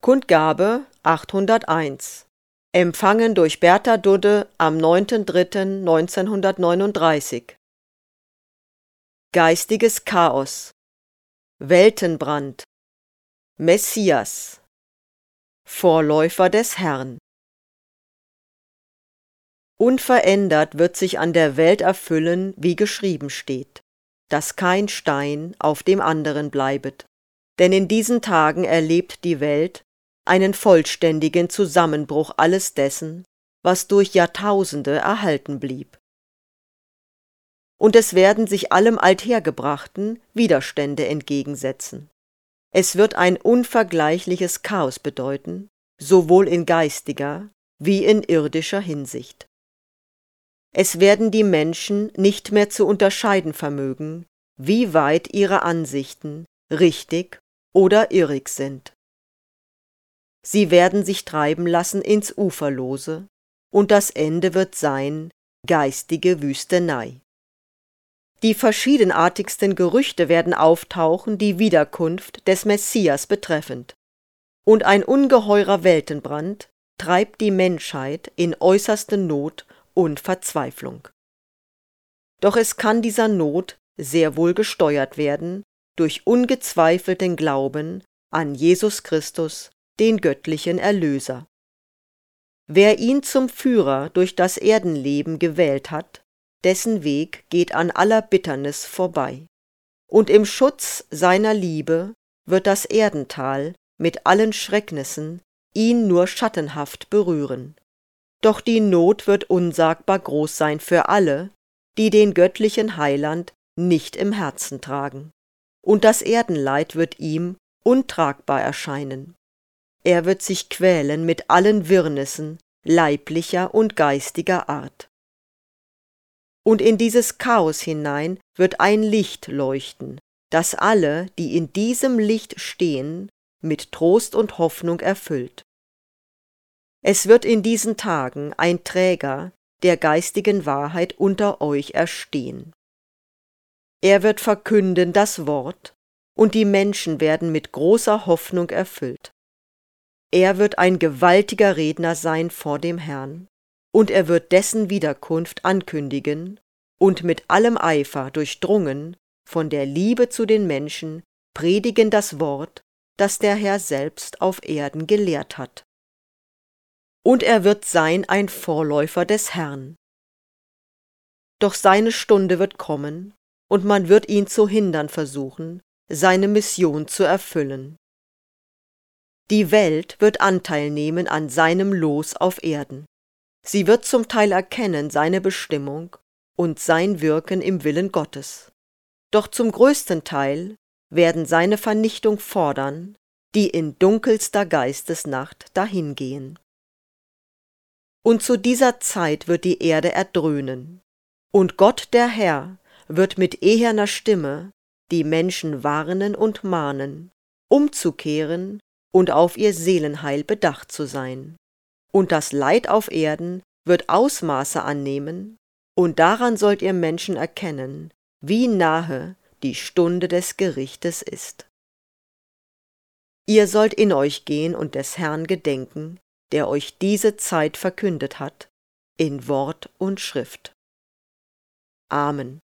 Kundgabe 801. Empfangen durch Bertha Dudde am 9.3.1939. Geistiges Chaos, Weltenbrand, Messias, Vorläufer des Herrn. Unverändert wird sich an der Welt erfüllen, wie geschrieben steht, dass kein Stein auf dem anderen bleibet. Denn in diesen Tagen erlebt die Welt einen vollständigen Zusammenbruch alles dessen, was durch Jahrtausende erhalten blieb. Und es werden sich allem Althergebrachten Widerstände entgegensetzen. Es wird ein unvergleichliches Chaos bedeuten, sowohl in geistiger wie in irdischer Hinsicht. Es werden die Menschen nicht mehr zu unterscheiden vermögen, wie weit ihre Ansichten richtig oder irrig sind. Sie werden sich treiben lassen ins Uferlose, und das Ende wird sein geistige Wüstenei. Die verschiedenartigsten Gerüchte werden auftauchen, die Wiederkunft des Messias betreffend, und ein ungeheurer Weltenbrand treibt die Menschheit in äußerste Not und Verzweiflung. Doch es kann dieser Not sehr wohl gesteuert werden durch ungezweifelten Glauben an Jesus Christus, den göttlichen Erlöser. Wer ihn zum Führer durch das Erdenleben gewählt hat, dessen Weg geht an aller Bitternis vorbei, und im Schutz seiner Liebe wird das Erdental mit allen Schrecknissen ihn nur schattenhaft berühren. Doch die Not wird unsagbar groß sein für alle, die den göttlichen Heiland nicht im Herzen tragen, und das Erdenleid wird ihm untragbar erscheinen. Er wird sich quälen mit allen Wirrnissen leiblicher und geistiger Art. Und in dieses Chaos hinein wird ein Licht leuchten, das alle, die in diesem Licht stehen, mit Trost und Hoffnung erfüllt. Es wird in diesen Tagen ein Träger der geistigen Wahrheit unter euch erstehen. Er wird verkünden das Wort, und die Menschen werden mit großer Hoffnung erfüllt. Er wird ein gewaltiger Redner sein vor dem Herrn, und er wird dessen Wiederkunft ankündigen und mit allem Eifer durchdrungen von der Liebe zu den Menschen predigen das Wort, das der Herr selbst auf Erden gelehrt hat. Und er wird sein ein Vorläufer des Herrn. Doch seine Stunde wird kommen, und man wird ihn zu hindern versuchen, seine Mission zu erfüllen. Die Welt wird Anteil nehmen an seinem Los auf Erden. Sie wird zum Teil erkennen seine Bestimmung und sein Wirken im Willen Gottes. Doch zum größten Teil werden seine Vernichtung fordern, die in dunkelster Geistesnacht dahingehen. Und zu dieser Zeit wird die Erde erdröhnen, und Gott der Herr wird mit eherner Stimme die Menschen warnen und mahnen, umzukehren und auf ihr Seelenheil bedacht zu sein. Und das Leid auf Erden wird Ausmaße annehmen, und daran sollt ihr Menschen erkennen, wie nahe die Stunde des Gerichtes ist. Ihr sollt in euch gehen und des Herrn gedenken, der euch diese Zeit verkündet hat, in Wort und Schrift. Amen.